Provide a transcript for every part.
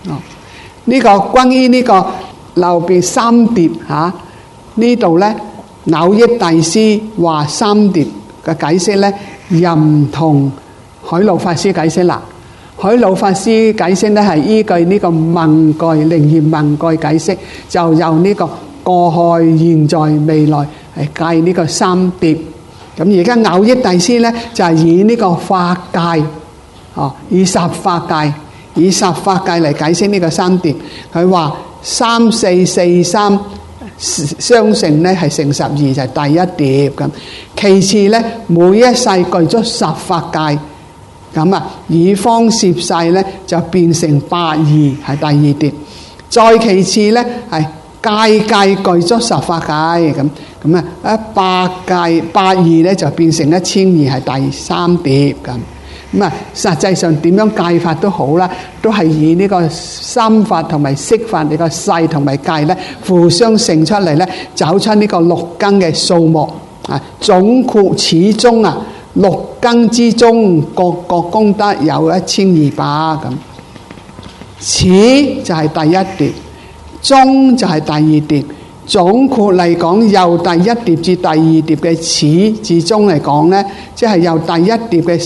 呢個關於呢個流別三碟呢度呢，蕅益大師話三碟嘅解釋呢，又唔同海老法師解釋啦。海老法師解釋呢係依據呢個文句靈驗文句解釋，就由呢個過去、現在、未來係計呢個三碟。咁而家蕅益大師呢，就係以呢個法界，以十法界嚟解釋呢個三碟。佢話三四四三相乘呢係成12，就係第一碟咁。其次呢，每一世具足十法界，咁以方攝世呢就變成82，係第二碟。再其次呢，係界具足十法界，咁百界82呢就變成1200，係第三碟咁。實際上點樣計法都好啦，都係以呢個心法同埋色法，呢個世同埋界呢互相乘出嚟呢，找出呢個六根嘅數目總括始終六根之中各功德有1200咁。始就係第一碟，中就係第二碟。總括嚟講，由第一碟至第二碟嘅始至終嚟講呢，即係由第一碟嘅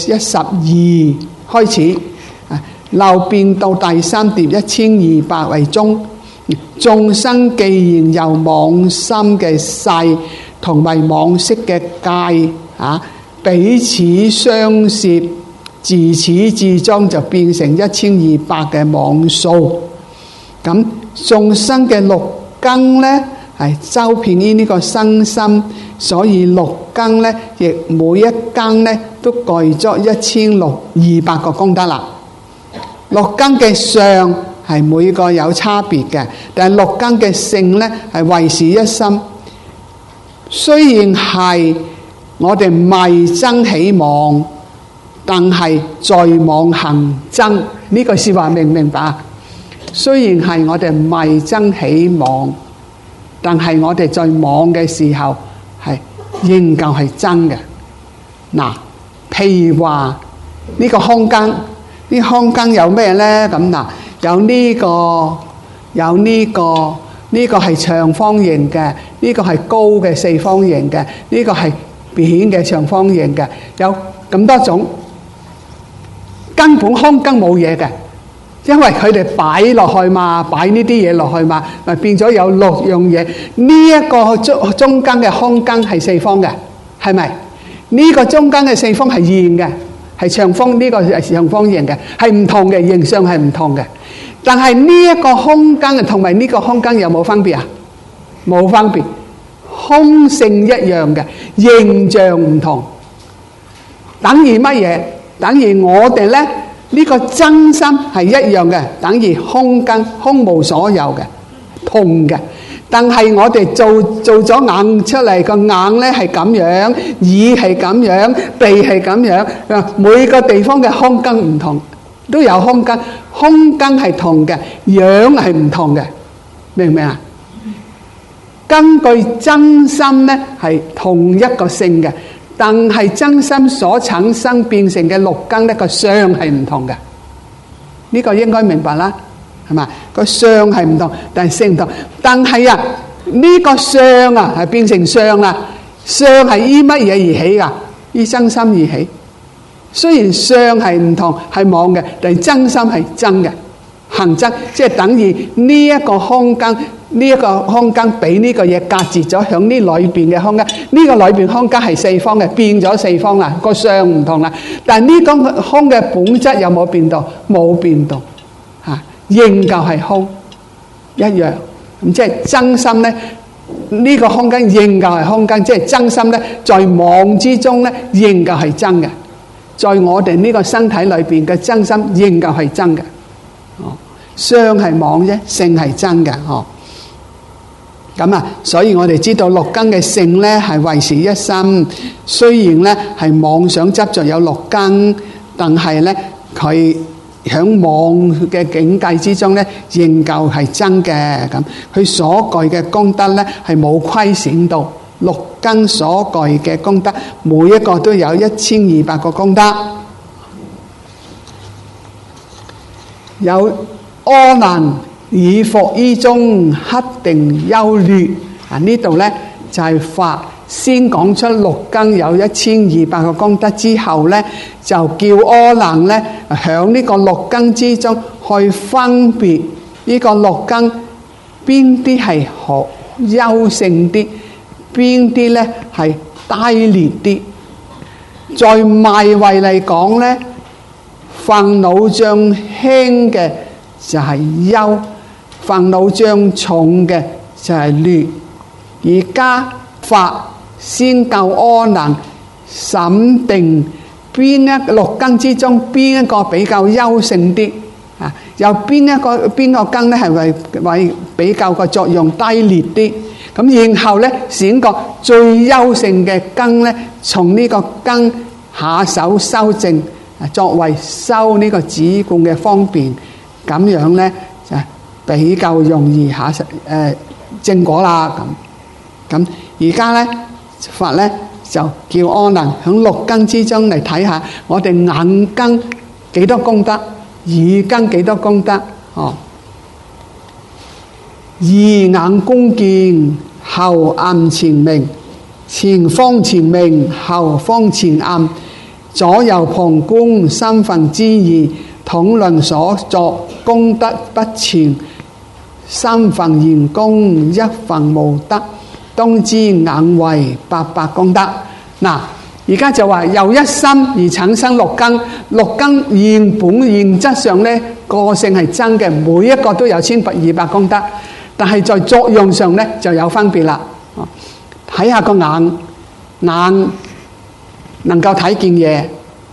12開始，流變到第三碟1200為中。眾生既然由妄心嘅世同埋妄識嘅界彼此相攝，自始至終就變成1200嘅妄數。咁眾生嘅六根呢，係周遍於呢個身心，所以六根呢，亦每一根呢都具足1200個功德啦。六根嘅相係每個有差別嘅，但係六根嘅性呢係唯是一心。雖然係我哋迷僧起妄，但係在妄行僧。呢句說話明唔明白？雖然係我哋迷僧起妄，但係我哋在妄嘅時候係仍舊係真嘅。嗱，譬如話呢個空間，呢空間有咩呢？咁嗱，有呢個，有呢個，呢個係長方形嘅，呢個係高嘅四方形嘅，呢個係扁嘅長方形嘅，有咁多種。根本空間冇嘢嘅，因為佢哋擺落去嘛，擺呢啲嘢落去嘛，咪變咗有6樣嘢。呢一個中間嘅空間係四方嘅，係咪？呢個中間嘅四方係圓嘅，係長方，呢個係長方形嘅，係唔同嘅，形相係唔同嘅。但係呢一個空間同埋呢個空間有冇分別啊？冇分別，空性一樣嘅，形象唔同。等於乜嘢？等於我哋呢，呢個真心係一樣嘅，等於空間空無所有嘅，同嘅。但係我哋做咗眼出嚟，個眼呢係咁樣，耳係咁樣，鼻係咁樣，每個地方嘅空間唔同，都有空間，空間係同嘅，樣係唔同嘅，明唔明啊？根據真心呢係同一個性嘅，但係真心所產生變成嘅六根呢個相係唔同嘅，呢個應該明白啦，係嘛？個相係唔同，但係性唔同。但係呢個相係變成相啦，相係依乜嘢而起噶？依真心而起。雖然相係唔同，係妄嘅，但係真心係真嘅，行真，即係等於呢一個空間。呢一個空間俾呢個嘢隔絕咗，響呢裏邊嘅空間，呢個裏邊空間係四方嘅，變咗四方啦，個相唔同啦。但係呢個空嘅本質有冇變到？冇變到，仍舊係空一樣。咁即係真心咧，呢個空間仍舊係空間，即係真心咧，在妄之中咧，仍舊係真嘅。在我哋呢個身體裏邊嘅真心仍舊係真嘅。相係妄啫，性係真嘅。咁所以我哋知道六根嘅性咧係唯是一心。雖然咧係妄想執着有六根，但係咧佢響妄嘅境界之中咧，仍舊係真嘅。咁佢所具嘅功德咧係冇虧損到，六根所具嘅功德每一個都有1200個功德。有柯能以服於中，克定優劣。呢度呢，就係法先講出六根有1200個功德之後呢，就叫柯能呢響呢個六根之中去分別呢個六根邊啲係好優勝啲，邊啲呢係低劣啲。在賣位嚟講呢，煩惱障輕嘅就係優，煩惱障重嘅就係劣。而家法先教柯能審定邊一六根之中邊一個比較優勝啲啊，有邊個根咧係為比較個作用低劣啲，咁然後咧選個最優勝嘅根咧，從呢個根下手修正，作為修呢個止觀嘅方便，咁樣咧就比較容易下正果啦。咁而家咧法咧就叫柯能喺六根之中嚟睇下，我哋眼根幾多功德，耳根幾多功德哦。耳眼恭見，後暗前明，前方前明，後方前暗，左右旁觀，三分之二，統論所作功德不全，三分言功，一分無得。當知眼為800功德。嗱，而家就話由一心而產生六根，六根原質上呢個性係真嘅，每一個都有1200功德，但係在作用上呢就有分別啦。睇下個眼能夠睇見嘢，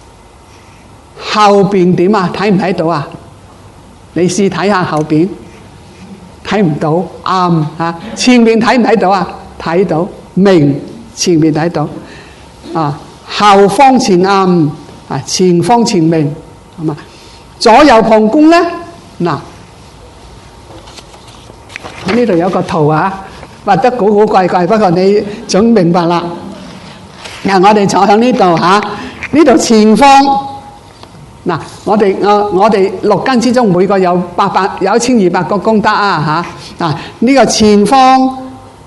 後邊點啊？睇唔睇到啊？你試睇下後邊，睇唔到，暗嚇。前面睇唔睇到啊？睇到，明，前面睇到啊，後方前暗啊，前方前明，係嘛？左右旁觀咧，嗱，呢度有個圖啊，畫得古古怪怪，不過你總明白啦。嗱，我哋坐喺呢度嚇，呢度前方嗱，我哋六根之中每個有1200個功德啊嚇，嗱呢個前方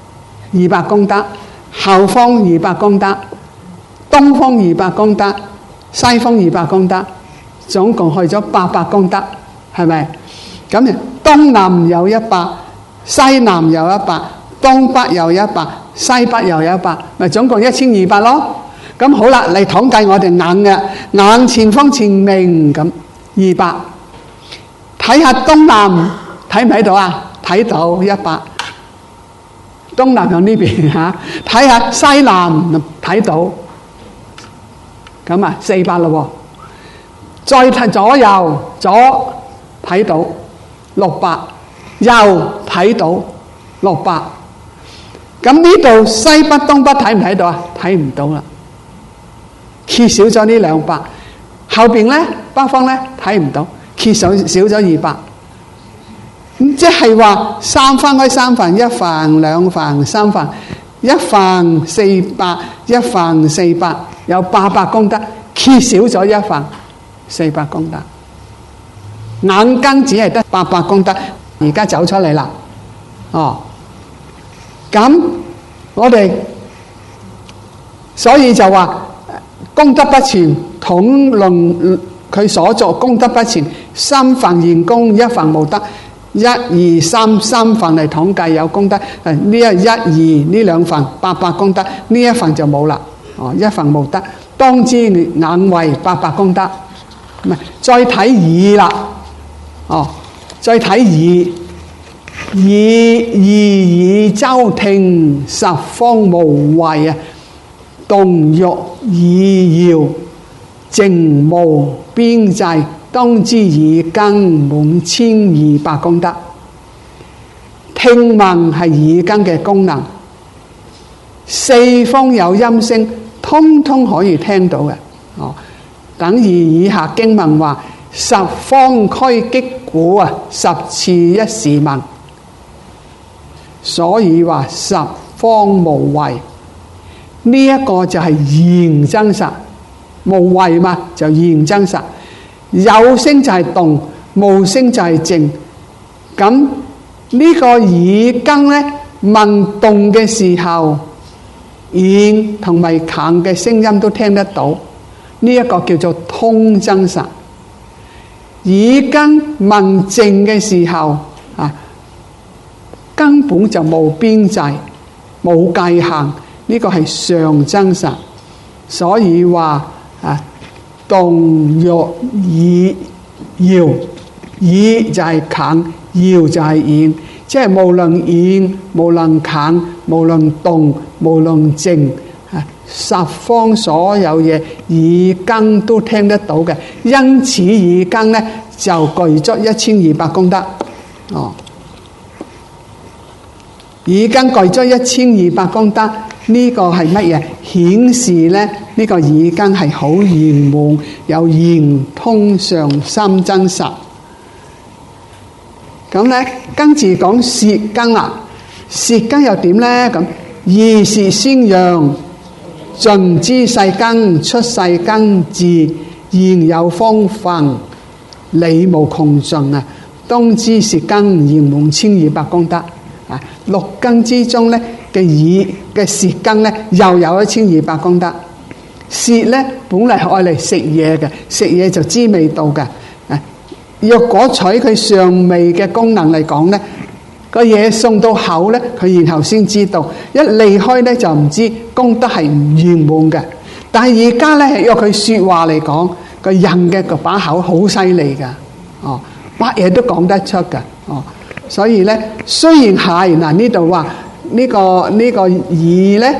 200功德，後方200功德，東方200功德，西方200功德，總共去咗800功德，係咪？咁東南有100，西南有100，東北有100，西北又有100，咪總共1200咯。咁好啦，嚟統計我哋眼嘅眼前方前明咁200，睇下東南睇唔睇到啊？睇到100。東南向呢邊嚇，睇下西南睇到，咁啊400咯喎。再睇左右，左睇到600，右睇到600。咁呢度西北東北睇唔睇到啊？睇唔到啦，缺少咗呢200。後邊咧北方咧睇唔到，缺少咗200。咁即係話三分開三分，一分兩分三分，一分400，一分400，有800功德，缺少咗一分400功德。眼根只係得800功德，而家走出嚟啦。哦，咁我哋所以就話功德不全，統論佢所作功德不全，三分言功，一分無得。1、2、3三份嚟統計有功德，呢1、2呢兩份800功德，呢一份就冇啦。哦，一份無得，當知眼為800功德。唔係，再睇耳啦。哦，再睇耳周聽十方無慧啊，動欲耳遙靜無邊際。當知耳根滿1200功德。聽聞係耳根嘅功能，四方有音聲，通通可以聽到嘅。哦，等於以下經文話：十方俱擊鼓啊，十次一時聞。所以話十方無慧，呢一個就係現真實，無慧嘛就現真實。有聲就係動，無聲就係靜。 咁呢個耳根咧聞動嘅時候，耳同埋鉗嘅聲音都聽得到，呢一個叫做通真實。耳根聞靜嘅時候啊，根本就冇邊際冇界限，呢個係上真實。所以話啊，動若耳搖，耳就係鉗，搖就係耳，即係無論耳無論鉗無論動無論靜啊，十方所有嘢耳根都聽得到嘅。因此耳根咧就具足1200功德。耳根具足1200功德，呢個係乜嘢？顯示咧呢個耳根係好圓滿，有圓通上三真實。咁咧跟住講舌根啦，舌根又點咧？咁二舌宣揚，盡知世根，出世根自現有方分，理無窮盡啊！當知舌根圓滿1200功德啊！六根之中咧嘅耳嘅舌根咧又有1200功德。舌咧本嚟係愛嚟食嘢嘅，食嘢就知味道嘅。若果取佢上味嘅功能嚟講咧，個嘢送到口咧，佢然後先知道；一離開咧就唔知，功德係唔圓滿嘅。但係而家咧係用佢說話嚟講，個人嘅個把口好犀利噶，乜嘢都講得出噶，所以咧雖然係嗱呢度話呢個耳咧，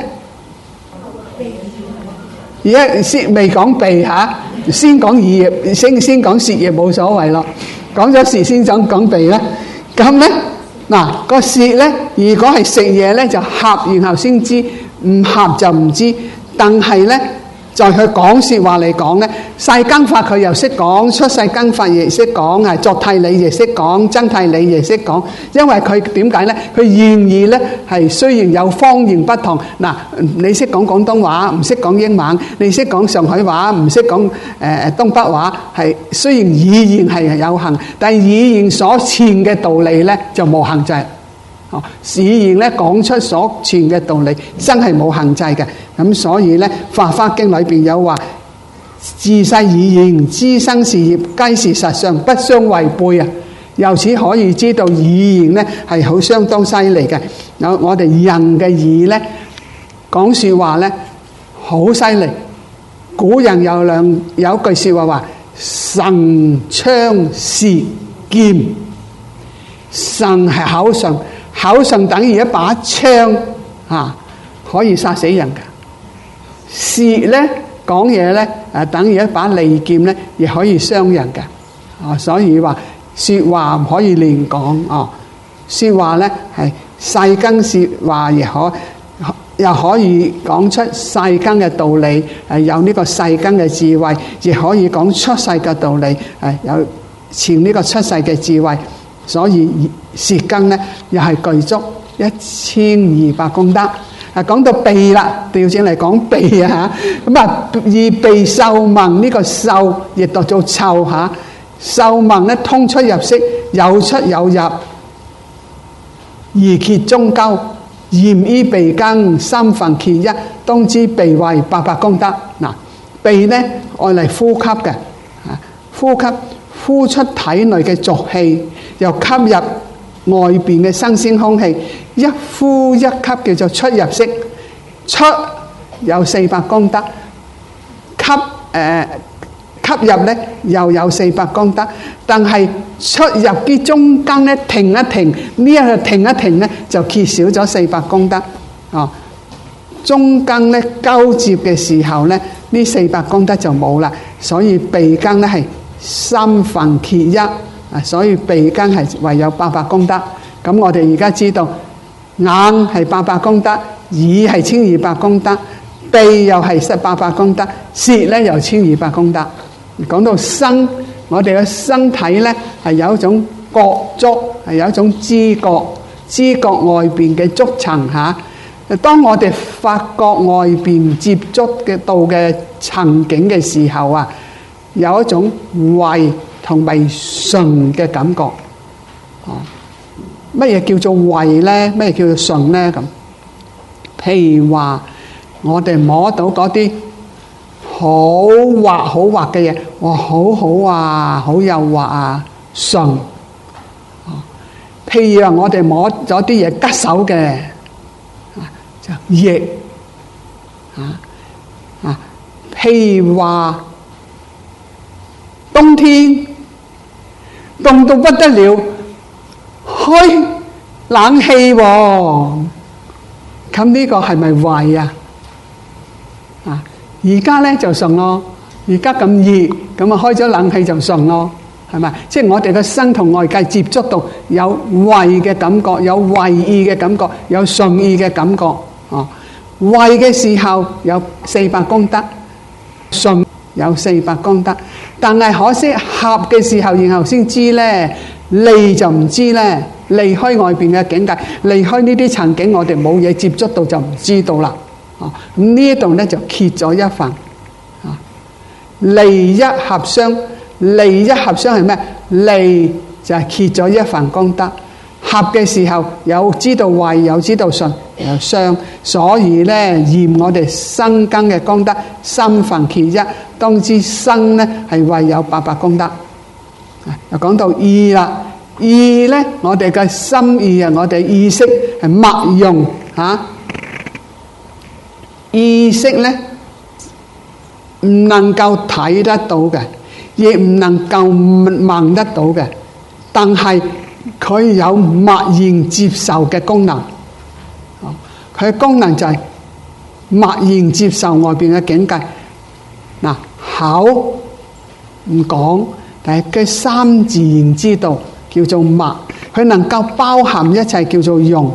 而家先未講鼻吓。先講耳葉，先講舌葉冇所謂咯。講咗舌先講鼻咧，咁咧嗱個舌咧，如果係食嘢咧就合，然後先知；唔合就唔知。但係咧，在佢講説話嚟講咧，世間法佢又識講，出世間法亦識講，係作諦理亦識講，真諦理亦識講。因為佢點解咧？佢願意咧係雖然有方言不同，嗱你識講廣東話，唔識講英文；你識講上海話，唔識講東北話。係雖然語言係有限，但係語言所傳嘅道理咧就冇限制。語言咧講出所傳嘅道理真係冇限制嘅。咁所以咧《法華經》裏邊有話：自世語言，知生事業，皆是實相，不相違背啊！由此可以知道語言咧係好相當犀利嘅。我哋人嘅耳咧講説話咧好犀利。古人有句説話話：神槍舌劍。神係口上，口上等於一把槍啊，可以殺死人嘅。舌咧講嘢咧，等於一把利劍咧，亦可以傷人嘅。所以話説話唔可以亂講。説話咧係世間説話，又可以講出世間嘅道理，有呢個世間嘅智慧，亦可以講出世嘅道理，有傳呢個出世嘅智慧。所以舌根咧又係具足1200功德。講到鼻啦，調轉嚟講鼻啊嚇，咁耳鼻嗅聞，呢個嗅亦讀做臭嚇。嗅聞咧通出入息，有出有入，二揭中溝，嚴依鼻根，三分揭一，當知鼻為800功德。嗱，鼻咧愛嚟呼吸嘅，呼出體內嘅濁氣，又吸入外邊嘅新鮮空氣，一呼一吸叫做出入息。出有400功德，吸入咧又有400功德，但係出入嘅中間咧停一停，呢一個停一停咧就缺少咗400功德。中間咧交接嘅時候咧，呢400功德就冇啦。所以鼻根咧係三分缺一，所以鼻根係唯有800功德。咁我哋而家知道眼係800功德，耳係1200功德，鼻又係800功德，舌咧又1200功德。講到身，我哋嘅身體咧係有一種覺觸，係有一種知覺，知覺外邊嘅觸層嚇。當我哋發覺外邊接觸嘅到嘅層景嘅時候啊，有一種慧同埋純嘅感覺。 乜嘢叫做慧呢？乜嘢叫做順呢？咁譬如話，我哋摸到嗰啲好滑嘅嘢，哇，好好啊，好幼滑啊，順。譬如話，我哋摸咗啲嘢吉手嘅，就逆。譬如話冬天凍到不得了，開冷氣喎，咁呢個係咪慧啊？而家咧就順咯，而家咁熱，咁啊開咗冷氣就順咯，係咪？即係我哋嘅身同外界接觸到有慧嘅感覺，有慧意嘅感覺，有順意嘅感覺。慧嘅時候有400功德，順有400功德，但係可惜合嘅時候，然後先知咧，離就唔知咧，離開外邊嘅境界，離開呢啲層境，我哋冇嘢接觸到就唔知道啦。咁呢一度咧就揭咗一份。離一合相，離一合相係咩？離就係揭咗一份功德。合嘅時候有知道慧，有知道順，有相，所以咧嫌我哋生根嘅功德三分揭一，當知生咧係慧有800功德。又講到意啦，意咧我哋嘅心意啊，我哋意識係默用嚇，意識咧唔能夠睇得到嘅，亦唔能夠聞得到嘅，但係佢有默然接受嘅功能。佢嘅功能就係默然接受外邊嘅境界。嗱，口唔講，但係佢三自然知道叫做默，佢能夠包含一切叫做容。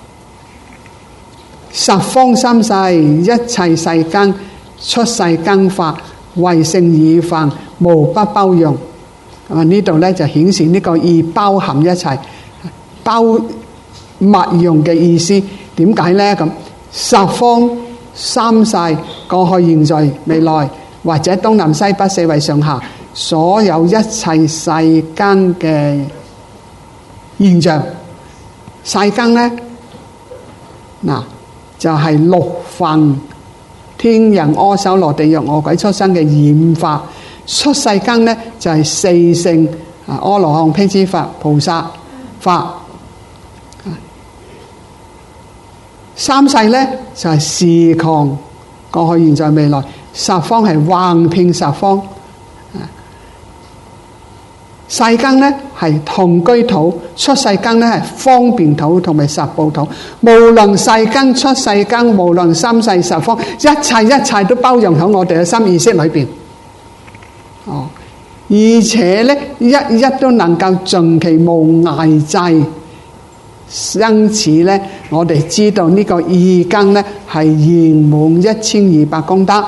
十方三世一切世間出世間法，為聖已犯，無不包容。呢度咧就顯示呢個意包含一切，包默容嘅意思。點解呢？咁十方三世過去現在未來，或者東南西北四維上下，所有一切世間嘅現象，世間呢，嗱就係6份天人阿修羅地獄餓鬼畜生嘅染法。出世間呢就係4聖阿羅漢辟支佛菩薩法。三世呢就係時空過去現在未來，十方係橫遍十方。世間呢係同居土，出世間呢係方便土同埋十部土。無論世間出世間，無論三世十方，一切都包容喺我哋嘅心意識裏邊。而且呢一都能夠盡其無礙際。因此呢，我哋知道呢個意根呢係圓滿1200功德。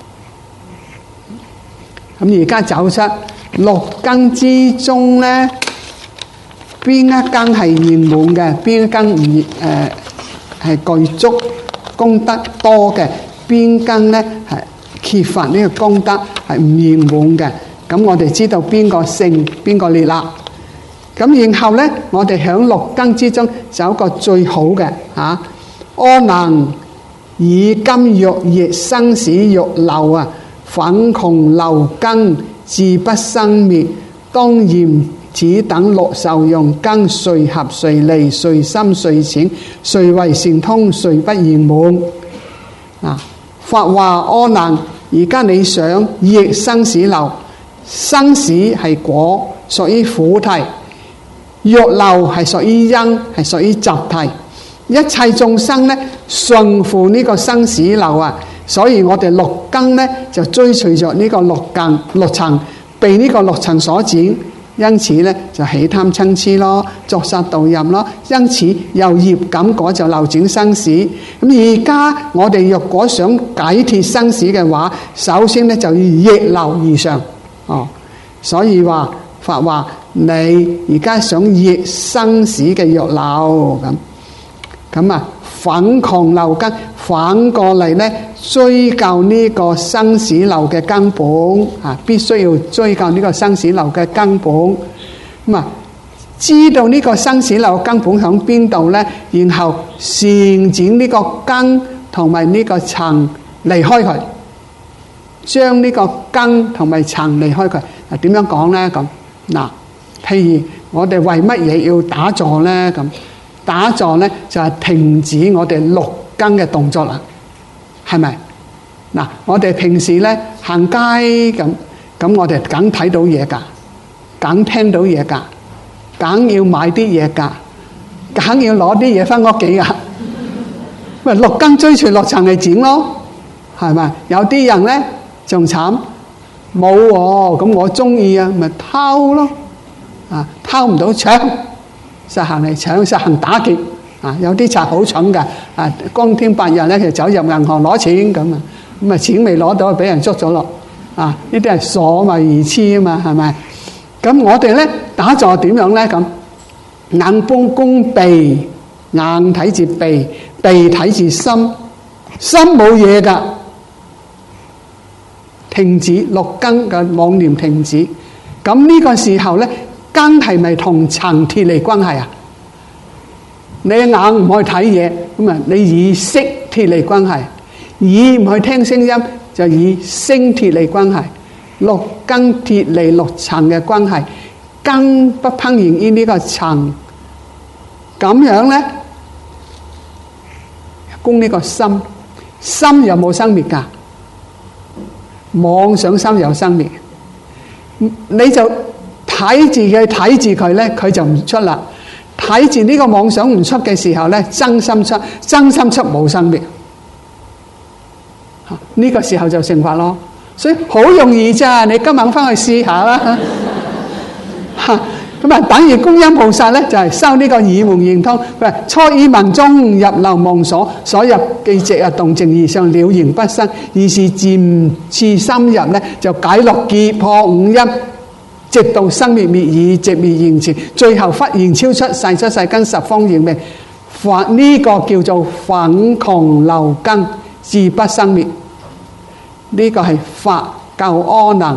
咁而家走出6根之中呢，邊一根係圓滿嘅，邊一根唔係具足功德多嘅，邊根呢係缺乏呢個功德係唔圓滿嘅。咁我哋知道邊個勝邊個劣啦。咁然後呢，我哋喺6根之中找個最好嘅阿能以金玉液生死欲流啊，粉窮流根自不生滅，當然此等6受用根，誰合誰離，誰深誰淺，誰為善通，誰不圓滿。佛話阿能，而家你想液生死流，生死係果，屬於苦諦。欲流係屬於因，係屬於集諦。一切眾生呢順附呢個生死流啊，所以我哋6根呢就追隨着呢個6層，被呢個6層所剪，因此呢就起貪嗔痴咯，作殺盜淫咯，因此由業感果就流轉生死。咁而家我哋若果想解脫生死嘅話，首先呢就要逆流而上。所以話佛話你而家想逆生死嘅欲流，咁啊反抗流根，反過嚟呢追究呢個生死流嘅根本啊，必須要追究呢個生死流嘅根本。咁啊， 知道呢個生死流根本喺邊度呢，然後善剪呢個根同埋呢個塵離開佢，將呢個根同埋塵離開佢。點樣講呢？咁嗱，譬如我哋為乜嘢要打坐呢？咁打坐呢就係停止我哋六根嘅動作啦，係咪？嗱，我哋平時呢行街咁我哋梗睇到嘢㗎，梗聽到嘢㗎，梗要買啲嘢㗎，梗要攞啲嘢返屋企㗎。咪六根追隨六塵嚟剪咯，係咪？有啲人呢仲慘，冇喎，咁我中意啊，咪偷咯，偷唔到搶，實行嚟搶，實行打劫。有啲賊好蠢㗎，光天白日咧就走入銀行攞錢咁啊錢未攞到，俾人捉咗落。呢啲係所謂愚癡啊嘛，係咪？咁我哋咧打坐點樣咧？咁眼幫弓鼻，眼睇住鼻，鼻睇住心，心冇嘢㗎，停止六根嘅妄念停止。咁呢個時候咧，根係咪同塵脫離關係啊？你眼唔去睇嘢，咁啊你以色脫離關係；耳唔去聽聲音，就以聲脫離關係。六根脫離六塵嘅關係，根不烹燃於呢個塵。咁樣咧，供呢個心，心有冇生滅㗎？妄想心有生滅，你就睇住佢咧，佢就唔出啦。睇住呢個妄想唔出嘅時候咧，真心出，真心出冇生滅。呢個時候就成法咯。所以好容易咋，你今晚翻去試下啦。咁啊，等於觀音菩薩咧，就係修呢個耳門圓通。佢話初耳聞中入流妄所，所入既直動靜而上，了然不生。而是漸次深入咧，就解落劫破五陰，直到生滅滅已，寂滅現前，最後忽然超出世出世間十方圓明。呢個叫做粉窮流根，自不生滅。呢個係法救阿難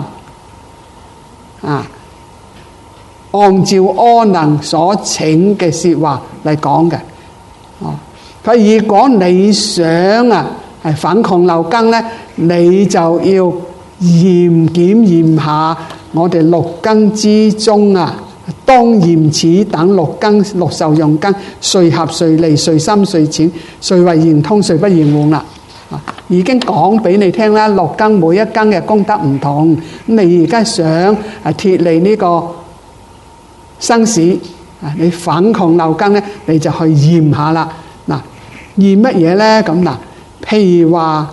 按照阿難所請嘅說話嚟講嘅。佢如果你想係粉窮流根咧，你就要驗檢下我哋六根之中當驗此等六根六受用根，誰合誰離，誰深誰淺，誰為圓通，誰不圓滿啦。已經講俾你聽啦，六根每一根嘅功德唔同。咁你而家想脫離呢個生死，你粉窮流根咧，你就去驗下啦。嗱，驗乜嘢咧？咁嗱，譬如話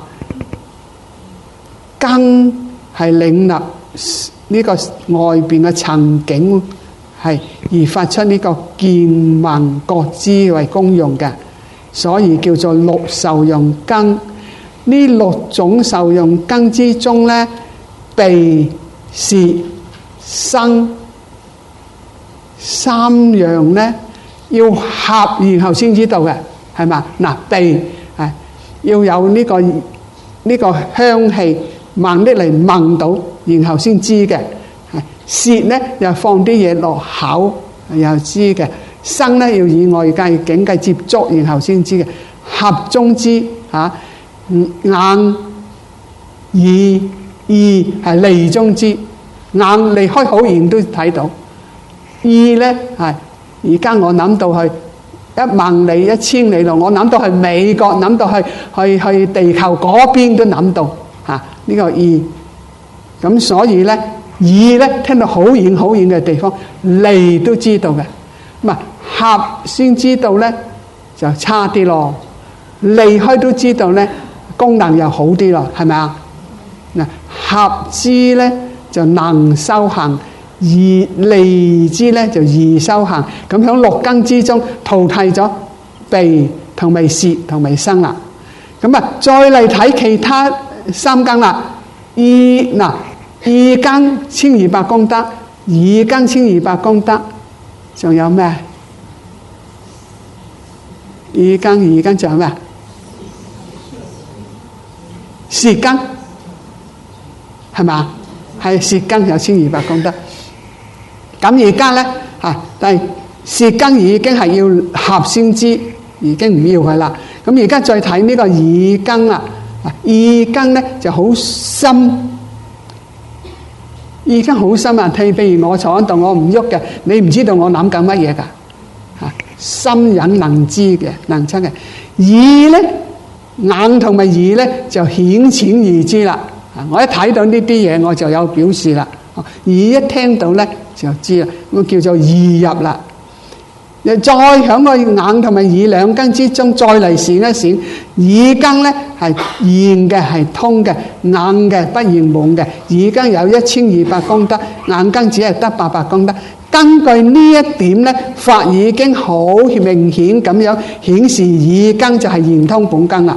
根係領納呢個外邊嘅塵境，係而發出呢個見聞覺知為功用嘅，所以叫做六受用根。呢六種受用根之中咧，鼻、舌、身三樣咧要合，然後先知道嘅，係嘛？嗱，鼻係要有呢個香氣，聞得嚟聞到，然後先知嘅。舌咧又放啲嘢落口，又知嘅。身咧要以外界境界接觸，然後先知嘅。合中知眼、耳、意係離中知，眼離開好遠都睇到。意咧係而家我諗到去10000里、1000里路，我諗到去美國，諗到去地球嗰邊都諗到呢個意。咁所以咧，耳咧聽到好遠好遠嘅地方，離都知道嘅。咁合先知道咧就差啲咯，離開都知道咧。功能又好啲咯，係咪啊？嗱，合之咧就能修行，而離之咧就易修行。咁喺六根之中淘汰咗鼻同埋舌同埋身啦。咁再嚟睇其他三根啦。意根1200功德，耳根1200功德，仲有咩？耳根仲有咩？舌根係嘛？係舌根有1200功德。咁而家咧舌根已經係要合先知，已經唔要佢啦。咁而家再睇呢個耳根啦，耳根咧就好深，耳根好深啊！譬如我坐喺度，我唔喐嘅，你唔知道我諗緊乜嘢㗎？心隱能知嘅，能測嘅。耳咧，眼同埋耳咧就顯淺而知啦。我一睇到呢啲嘢，我就有表示啦。耳一聽到咧就知啦，咁叫做耳入啦。又再響個眼同埋耳兩根之中，再嚟閃一閃。耳根咧係現嘅，係通嘅，硬嘅不現滿嘅。耳根有1200功德，眼根只係得800功德。根據呢一點咧，法已經好明顯咁樣顯示耳根就係現通本根啦。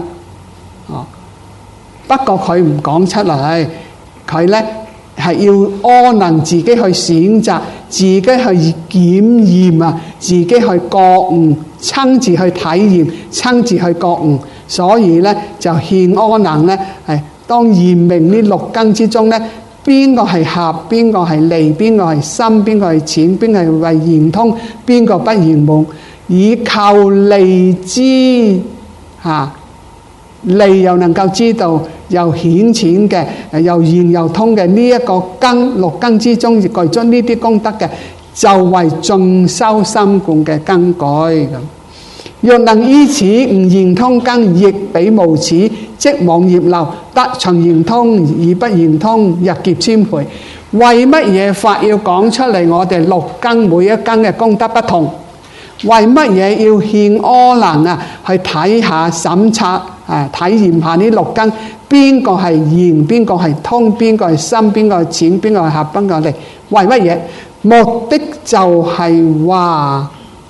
不過佢唔講出嚟，佢咧係要阿能自己去選擇，自己去檢驗啊，自己去覺悟，親自去體驗，親自去覺悟。所以咧就獻阿能咧，係當驗明呢6根之中咧，邊個係合，邊個係利，邊個係深，邊個係淺，邊個係為圓通，邊個不圓滿，以求利之嚇。利又能夠知道，又顯淺嘅，又圓又通嘅呢一個根6根之中，亦具足呢啲功德嘅，就為眾修心觀嘅根據咁。若能依此悟圓通根，亦彼無始，即往業流，得從圓通而不圓通，日劫千倍。為乜嘢法要講出嚟？我哋6根每一根嘅功德不同，為乜嘢要獻阿能啊？去睇下審查體驗下呢6根，邊個係圓，邊個係通，邊個係深，邊個係淺，邊個係合，邊個係利？為乜嘢？目的就係話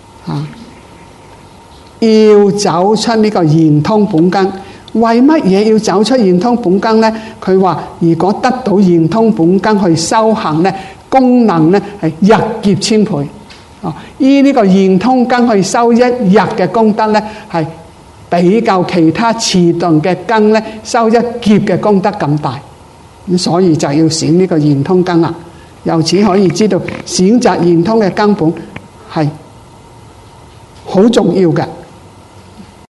要走出呢個圓通本根。為乜嘢要走出圓通本根呢？佢話如果得到圓通本根去修行呢，功能呢係日劫千倍。依呢個圓通根去修1日嘅功德呢，係比較其他遲鈍嘅根呢修1劫嘅功德咁大。咁所以就要選呢個圓通根啦。由此可以知道選擇圓通嘅根本係好重要嘅。